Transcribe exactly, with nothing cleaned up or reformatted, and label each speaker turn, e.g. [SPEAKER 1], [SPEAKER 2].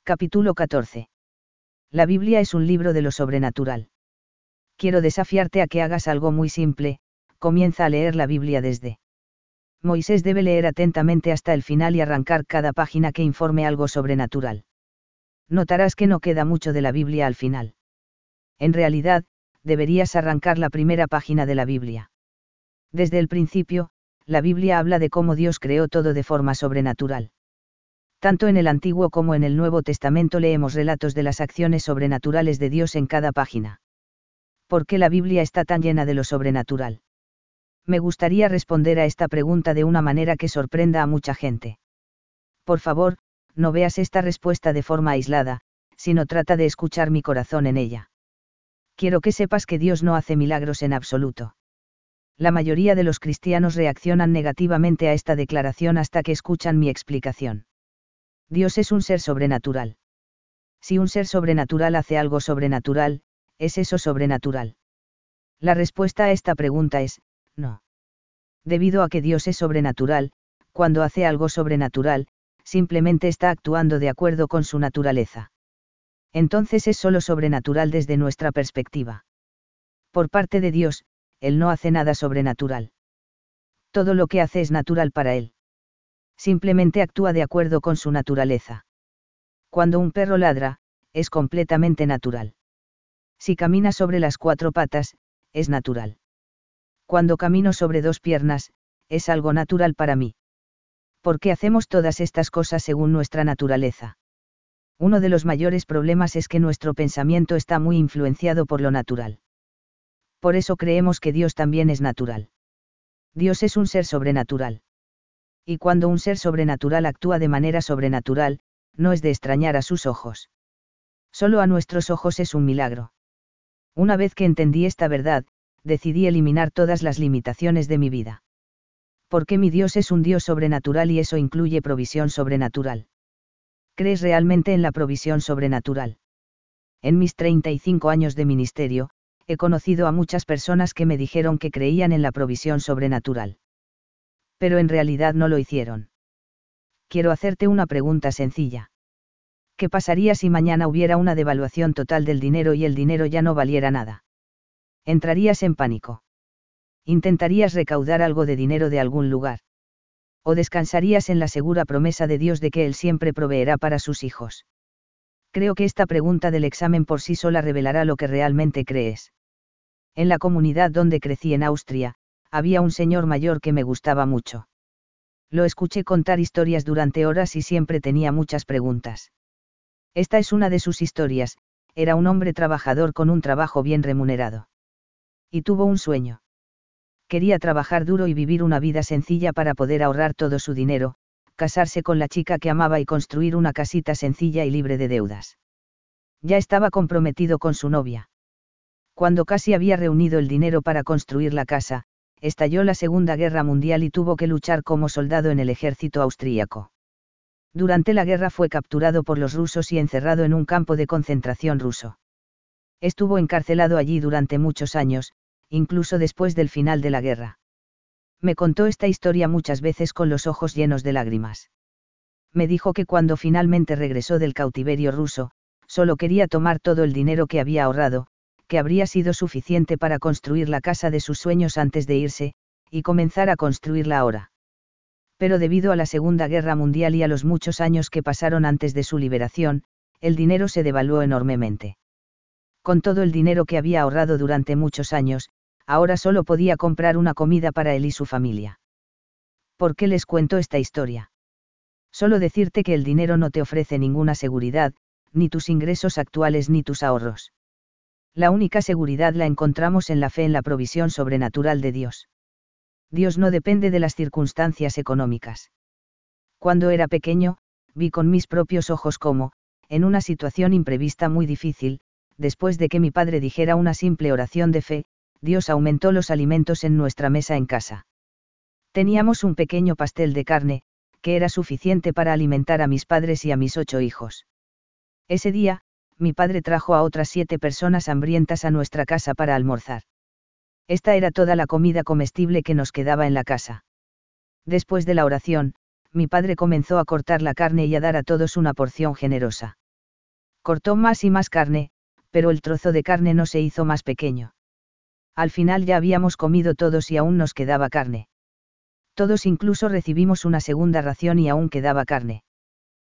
[SPEAKER 1] Capítulo catorce. La Biblia es un libro de lo sobrenatural. Quiero desafiarte a que hagas algo muy simple: comienza a leer la Biblia desde Moisés. Debe leer atentamente hasta el final y arrancar cada página que informe algo sobrenatural. Notarás que no queda mucho de la Biblia al final. En realidad, deberías arrancar la primera página de la Biblia. Desde el principio, la Biblia habla de cómo Dios creó todo de forma sobrenatural. Tanto en el Antiguo como en el Nuevo Testamento leemos relatos de las acciones sobrenaturales de Dios en cada página. ¿Por qué la Biblia está tan llena de lo sobrenatural? Me gustaría responder a esta pregunta de una manera que sorprenda a mucha gente. Por favor, no veas esta respuesta de forma aislada, sino trata de escuchar mi corazón en ella. Quiero que sepas que Dios no hace milagros en absoluto. La mayoría de los cristianos reaccionan negativamente a esta declaración hasta que escuchan mi explicación. Dios es un ser sobrenatural. Si un ser sobrenatural hace algo sobrenatural, ¿es eso sobrenatural? La respuesta a esta pregunta es, no. Debido a que Dios es sobrenatural, cuando hace algo sobrenatural, simplemente está actuando de acuerdo con su naturaleza. Entonces es solo sobrenatural desde nuestra perspectiva. Por parte de Dios, Él no hace nada sobrenatural. Todo lo que hace es natural para Él. Simplemente actúa de acuerdo con su naturaleza. Cuando un perro ladra, es completamente natural. Si camina sobre las cuatro patas, es natural. Cuando camino sobre dos piernas, es algo natural para mí. ¿Por qué hacemos todas estas cosas según nuestra naturaleza? Uno de los mayores problemas es que nuestro pensamiento está muy influenciado por lo natural. Por eso creemos que Dios también es natural. Dios es un ser sobrenatural. Y cuando un ser sobrenatural actúa de manera sobrenatural, no es de extrañar a sus ojos. Solo a nuestros ojos es un milagro. Una vez que entendí esta verdad, decidí eliminar todas las limitaciones de mi vida. Porque mi Dios es un Dios sobrenatural y eso incluye provisión sobrenatural. ¿Crees realmente en la provisión sobrenatural? En mis treinta y cinco años de ministerio, he conocido a muchas personas que me dijeron que creían en la provisión sobrenatural. Pero en realidad no lo hicieron. Quiero hacerte una pregunta sencilla. ¿Qué pasaría si mañana hubiera una devaluación total del dinero y el dinero ya no valiera nada? ¿Entrarías en pánico? ¿Intentarías recaudar algo de dinero de algún lugar? ¿O descansarías en la segura promesa de Dios de que Él siempre proveerá para sus hijos? Creo que esta pregunta del examen por sí sola revelará lo que realmente crees. En la comunidad donde crecí en Austria, había un señor mayor que me gustaba mucho. Lo escuché contar historias durante horas y siempre tenía muchas preguntas. Esta es una de sus historias: era un hombre trabajador con un trabajo bien remunerado. Y tuvo un sueño. Quería trabajar duro y vivir una vida sencilla para poder ahorrar todo su dinero, casarse con la chica que amaba y construir una casita sencilla y libre de deudas. Ya estaba comprometido con su novia. Cuando casi había reunido el dinero para construir la casa, estalló la Segunda Guerra Mundial y tuvo que luchar como soldado en el ejército austríaco. Durante la guerra fue capturado por los rusos y encerrado en un campo de concentración ruso. Estuvo encarcelado allí durante muchos años, incluso después del final de la guerra. Me contó esta historia muchas veces con los ojos llenos de lágrimas. Me dijo que cuando finalmente regresó del cautiverio ruso, solo quería tomar todo el dinero que había ahorrado, que habría sido suficiente para construir la casa de sus sueños antes de irse, y comenzar a construirla ahora. Pero debido a la Segunda Guerra Mundial y a los muchos años que pasaron antes de su liberación, el dinero se devaluó enormemente. Con todo el dinero que había ahorrado durante muchos años, ahora solo podía comprar una comida para él y su familia. ¿Por qué les cuento esta historia? Solo decirte que el dinero no te ofrece ninguna seguridad, ni tus ingresos actuales ni tus ahorros. La única seguridad la encontramos en la fe en la provisión sobrenatural de Dios. Dios no depende de las circunstancias económicas. Cuando era pequeño, vi con mis propios ojos cómo, en una situación imprevista muy difícil, después de que mi padre dijera una simple oración de fe, Dios aumentó los alimentos en nuestra mesa en casa. Teníamos un pequeño pastel de carne, que era suficiente para alimentar a mis padres y a mis ocho hijos. Ese día, mi padre trajo a otras siete personas hambrientas a nuestra casa para almorzar. Esta era toda la comida comestible que nos quedaba en la casa. Después de la oración, mi padre comenzó a cortar la carne y a dar a todos una porción generosa. Cortó más y más carne, pero el trozo de carne no se hizo más pequeño. Al final ya habíamos comido todos y aún nos quedaba carne. Todos incluso recibimos una segunda ración y aún quedaba carne.